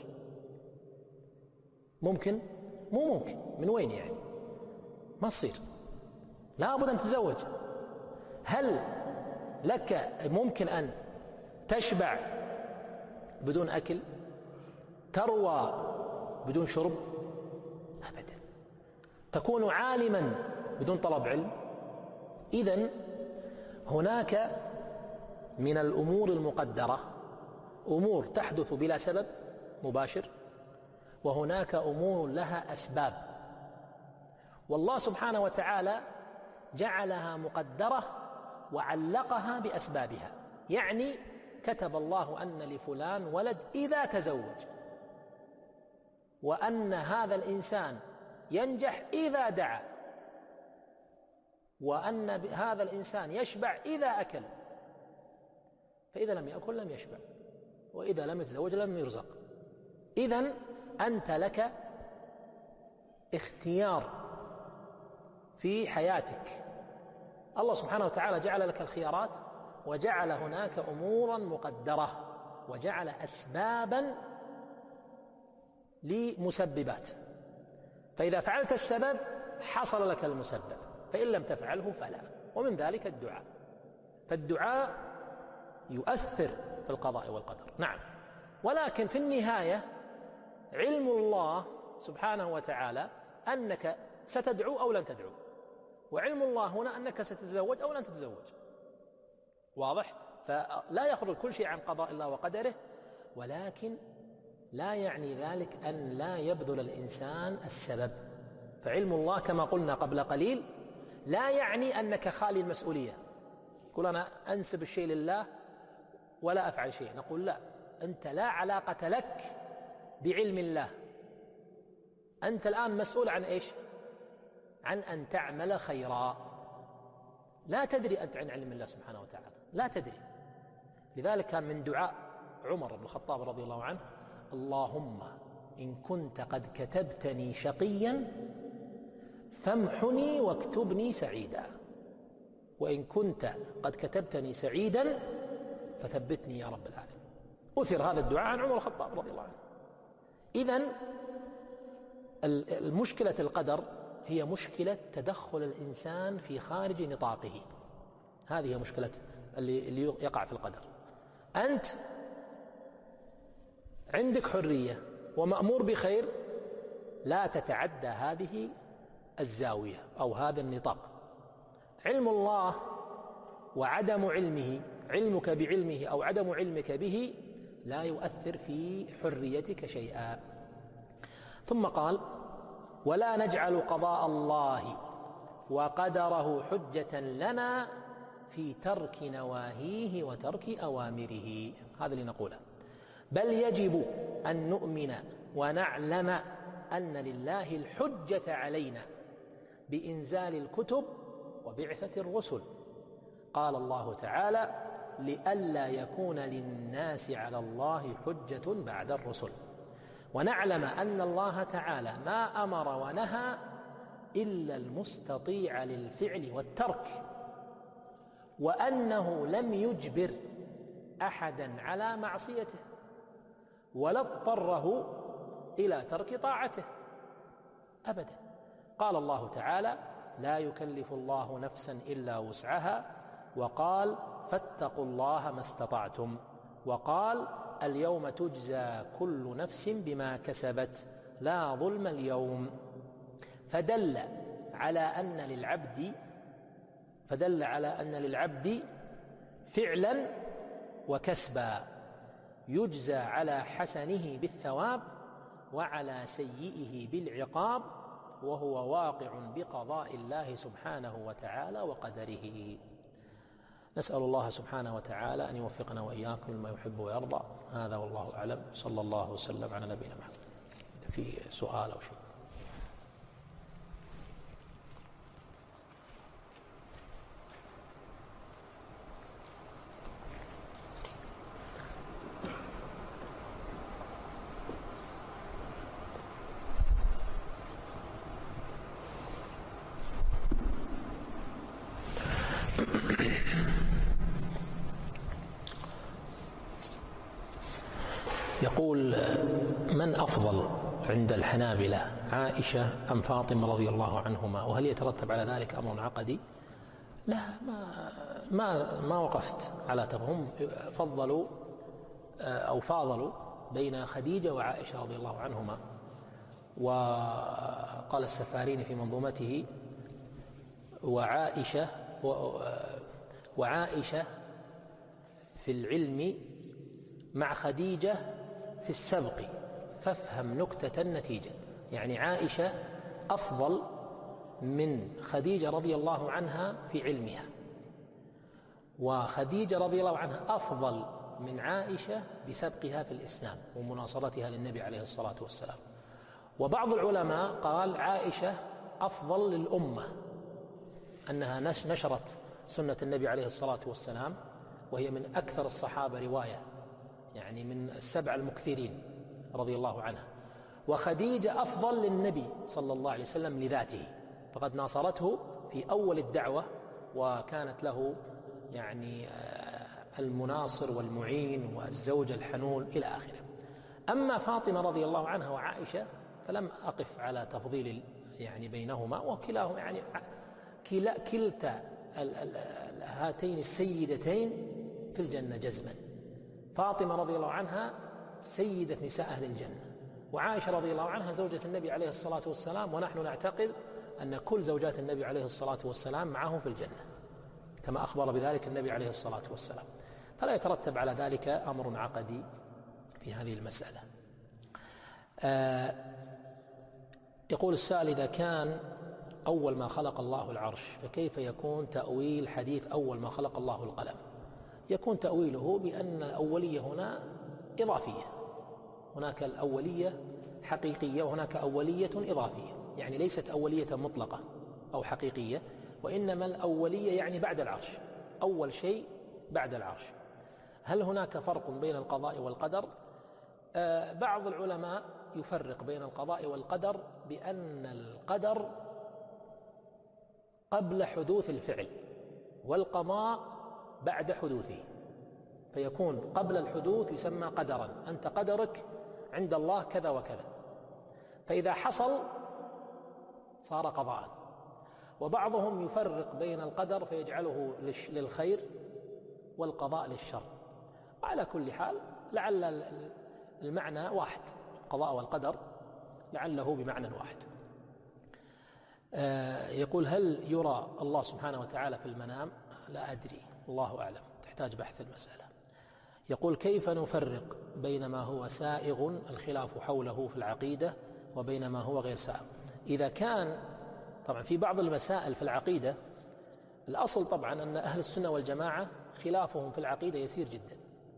ممكن؟ مو ممكن. من وين يعني؟ ما تصير، لا بد أن تتزوج. هل لك ممكن أن تشبع بدون أكل، تروى بدون شرب؟ أبدا. تكون عالما بدون طلب علم؟ إذن هناك من الأمور المقدرة أمور تحدث بلا سبب مباشر، وهناك أمور لها أسباب، والله سبحانه وتعالى جعلها مقدرة وعلقها بأسبابها. يعني كتب الله أن لفلان ولد إذا تزوج، وأن هذا الإنسان ينجح إذا دعا، وأن هذا الإنسان يشبع إذا أكل، فإذا لم يأكل لم يشبع، وإذا لم يتزوج لم يرزق. إذن أنت لك اختيار في حياتك، الله سبحانه وتعالى جعل لك الخيارات، وجعل هناك أمورا مقدرة، وجعل أسبابا لمسببات، فإذا فعلت السبب حصل لك المسبب، فإن لم تفعله فلا. ومن ذلك الدعاء، فالدعاء يؤثر في القضاء والقدر، نعم، ولكن في النهاية علم الله سبحانه وتعالى أنك ستدعو أو لن تدعو، وعلم الله هنا أنك ستتزوج أو لن تتزوج، واضح؟ فلا يخرج كل شيء عن قضاء الله وقدره، ولكن لا يعني ذلك أن لا يبذل الإنسان السبب. فعلم الله كما قلنا قبل قليل لا يعني أنك خالي المسؤولية، قل أنا أنسب الشيء لله ولا أفعل شيء، نقول لا، أنت لا علاقة لك بعلم الله، أنت الآن مسؤول عن إيش؟ عن أن تعمل خيرا، لا تدري أنت عن علم الله سبحانه وتعالى، لا تدري. لذلك كان من دعاء عمر بن الخطاب رضي الله عنه: اللهم إن كنت قد كتبتني شقيا فامحني واكتبني سعيدا، وإن كنت قد كتبتني سعيدا فثبتني يا رب العالمين. أثر هذا الدعاء عن عمر الخطاب رضي الله عنه. إذن المشكلة القدر هي مشكلة تدخل الإنسان في خارج نطاقه، هذه هي مشكلة اللي يقع في القدر. أنت عندك حرية ومأمور بخير، لا تتعدى هذه الزاوية أو هذا النطاق. علم الله وعدم علمه، علمك بعلمه أو عدم علمك به، لا يؤثر في حريتك شيئا. ثم قال: ولا نجعل قضاء الله وقدره حجة لنا في ترك نواهيه وترك أوامره، هذا اللي نقوله، بل يجب أن نؤمن ونعلم أن لله الحجة علينا بإنزال الكتب وبعثة الرسل. قال الله تعالى: لئلا يكون للناس على الله حجة بعد الرسل. ونعلم أن الله تعالى ما أمر ونهى إلا المستطيع للفعل والترك، وأنه لم يجبر أحدا على معصيته ولا اضطره إلى ترك طاعته أبدا. قال الله تعالى: لا يكلف الله نفسا إلا وسعها، وقال: فاتقوا الله ما استطعتم، وقال: اليوم تجزى كل نفس بما كسبت لا ظلم اليوم. فدل على أن للعبد فدل على أن للعبد فعلا وكسبا، يجزى على حسنه بالثواب وعلى سيئه بالعقاب، وهو واقع بقضاء الله سبحانه وتعالى وقدره. نسأل الله سبحانه وتعالى أن يوفقنا وإياكم لما يحب ويرضى. هذا والله أعلم، صلى الله وسلم على نبينا محمد. في سؤال أو شيء؟ يقول: من أفضل عند الحنابلة، عائشة أم فاطمة رضي الله عنهما؟ وهل يترتب على ذلك أمر عقدي؟ لا، ما ما ما وقفت على تفهم. فضلوا أو فاضلوا بين خديجة وعائشة رضي الله عنهما، وقال السفاريني في منظومته: وعائشة وعائشة في العلم مع خديجة في السبق فافهم نكتة النتيجة. يعني عائشة أفضل من خديجة رضي الله عنها في علمها، وخديجة رضي الله عنها أفضل من عائشة بسبقها في الإسلام ومناصرتها للنبي عليه الصلاة والسلام. وبعض العلماء قال عائشة أفضل للأمة، أنها نشرت سنة النبي عليه الصلاة والسلام، وهي من أكثر الصحابة رواية، يعني من السبع المكثرين رضي الله عنها. وخديجة أفضل للنبي صلى الله عليه وسلم لذاته، فقد ناصرته في أول الدعوة وكانت له يعني المناصر والمعين والزوج الحنون إلى آخره. أما فاطمة رضي الله عنها وعائشة فلم أقف على تفضيل يعني بينهما، وكلاهما يعني كلا كلتا هاتين السيدتين في الجنة جزما. فاطمة رضي الله عنها سيدة نساء أهل الجنة، وعائشة رضي الله عنها زوجة النبي عليه الصلاة والسلام، ونحن نعتقد أن كل زوجات النبي عليه الصلاة والسلام معه في الجنة كما أخبر بذلك النبي عليه الصلاة والسلام، فلا يترتب على ذلك أمر عقدي في هذه المسألة. آه يقول السائل: إذا كان أول ما خلق الله العرش فكيف يكون تأويل حديث أول ما خلق الله القلم؟ يكون تأويله بأن الأولية هنا إضافية، هناك الأولية حقيقية وهناك أولية إضافية، يعني ليست أولية مطلقة أو حقيقية، وإنما الأولية يعني بعد العرش، أول شيء بعد العرش. هل هناك فرق بين القضاء والقدر؟ آه بعض العلماء يفرق بين القضاء والقدر بأن القدر قبل حدوث الفعل والقضاء بعد حدوثه، فيكون قبل الحدوث يسمى قدرا، أنت قدرك عند الله كذا وكذا، فإذا حصل صار قضاء. وبعضهم يفرق بين القدر فيجعله للخير والقضاء للشر. وعلى كل حال لعل المعنى واحد، القضاء والقدر لعله بمعنى واحد. آه يقول: هل يرى الله سبحانه وتعالى في المنام؟ لا أدري، الله أعلم، تحتاج بحث المسألة. يقول: كيف نفرق بين ما هو سائغ الخلاف حوله في العقيدة وبين ما هو غير سائغ؟ إذا كان طبعا في بعض المسائل في العقيدة الأصل طبعا أن أهل السنة والجماعة خلافهم في العقيدة يسير جدا،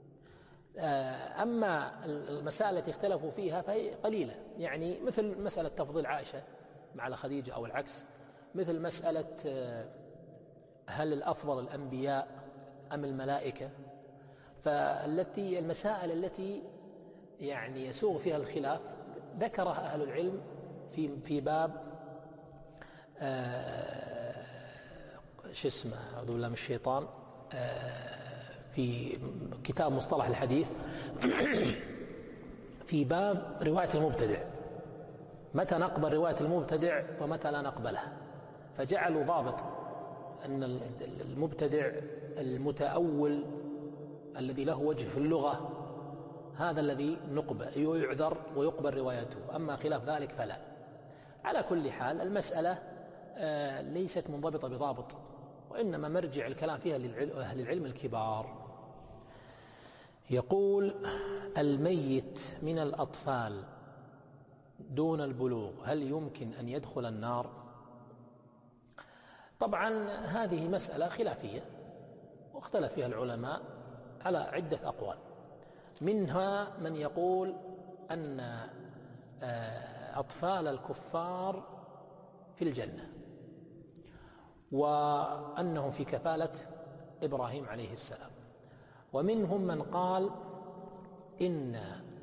أما المسائل التي اختلفوا فيها فهي قليلة، يعني مثل مسألة تفضيل عائشة مع خديجة أو العكس، مثل مسألة هل الأفضل الأنبياء أم الملائكة، فالتي المسائل التي يعني يسوغ فيها الخلاف ذكرها أهل العلم في في باب آه شو اسمه أعوذ بالله من الشيطان، آه في كتاب مصطلح الحديث في باب رواية المبتدع، متى نقبل رواية المبتدع ومتى لا نقبلها، فجعلوا ضابط أن المبتدع المتأول الذي له وجه في اللغة هذا الذي نقبل يعذر ويقبل روايته، أما خلاف ذلك فلا. على كل حال المسألة آه ليست منضبطة بضابط، وإنما مرجع الكلام فيها لأهل العلم الكبار. يقول: الميت من الأطفال دون البلوغ هل يمكن أن يدخل النار؟ طبعا هذه مسألة خلافية واختلف فيها العلماء على عدة أقوال، منها من يقول أن أطفال الكفار في الجنة وأنهم في كفالة إبراهيم عليه السلام، ومنهم من قال إن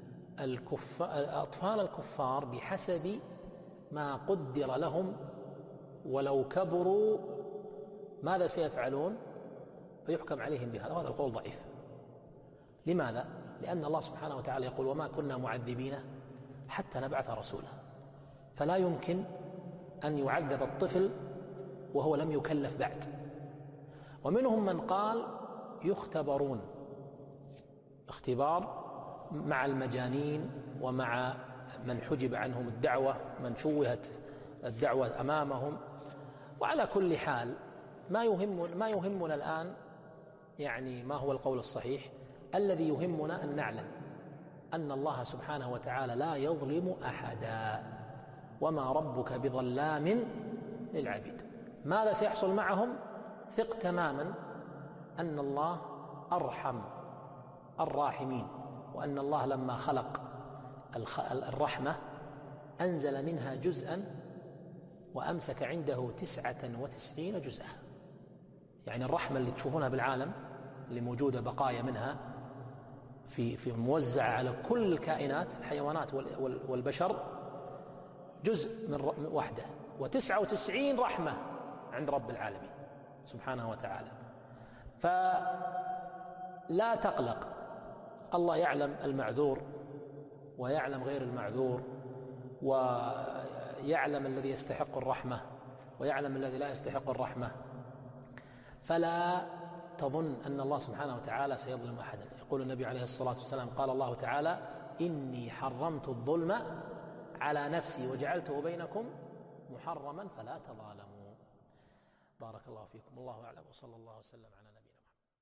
أطفال الكفار بحسب ما قدر لهم ولو كبروا ماذا سيفعلون فيحكم عليهم بهذا، وهذا القول ضعيف. لماذا؟ لأن الله سبحانه وتعالى يقول: وما كنا معذبين حتى نبعث رسولا، فلا يمكن أن يعذب الطفل وهو لم يكلف بعد. ومنهم من قال يختبرون اختبار مع المجانين ومع من حجب عنهم الدعوة، من شوهت الدعوة أمامهم. وعلى كل حال ما يهم ما يهمنا الآن يعني ما هو القول الصحيح. الذي يهمنا أن نعلم أن الله سبحانه وتعالى لا يظلم أحدا، وما ربك بظلام للعبيد. ماذا سيحصل معهم؟ ثق تماما أن الله أرحم الراحمين، وأن الله لما خلق الرحمة أنزل منها جزءا وأمسك عنده تسعة وتسعين جزءا. يعني الرحمة اللي تشوفونها بالعالم اللي موجودة بقايا منها في في موزعة على كل الكائنات الحيوانات والبشر جزء من وحده، وتسعة وتسعين رحمة عند رب العالمين سبحانه وتعالى. فلا تقلق، الله يعلم المعذور ويعلم غير المعذور، ويعلم الذي يستحق الرحمة ويعلم الذي لا يستحق الرحمة. فلا تظن أن الله سبحانه وتعالى سيظلم أحدا. يقول النبي عليه الصلاة والسلام: قال الله تعالى: إني حرمت الظلم على نفسي وجعلته بينكم محرما فلا تظالموا. بارك الله فيكم، الله أعلم، وصلى الله وسلم على نبينا.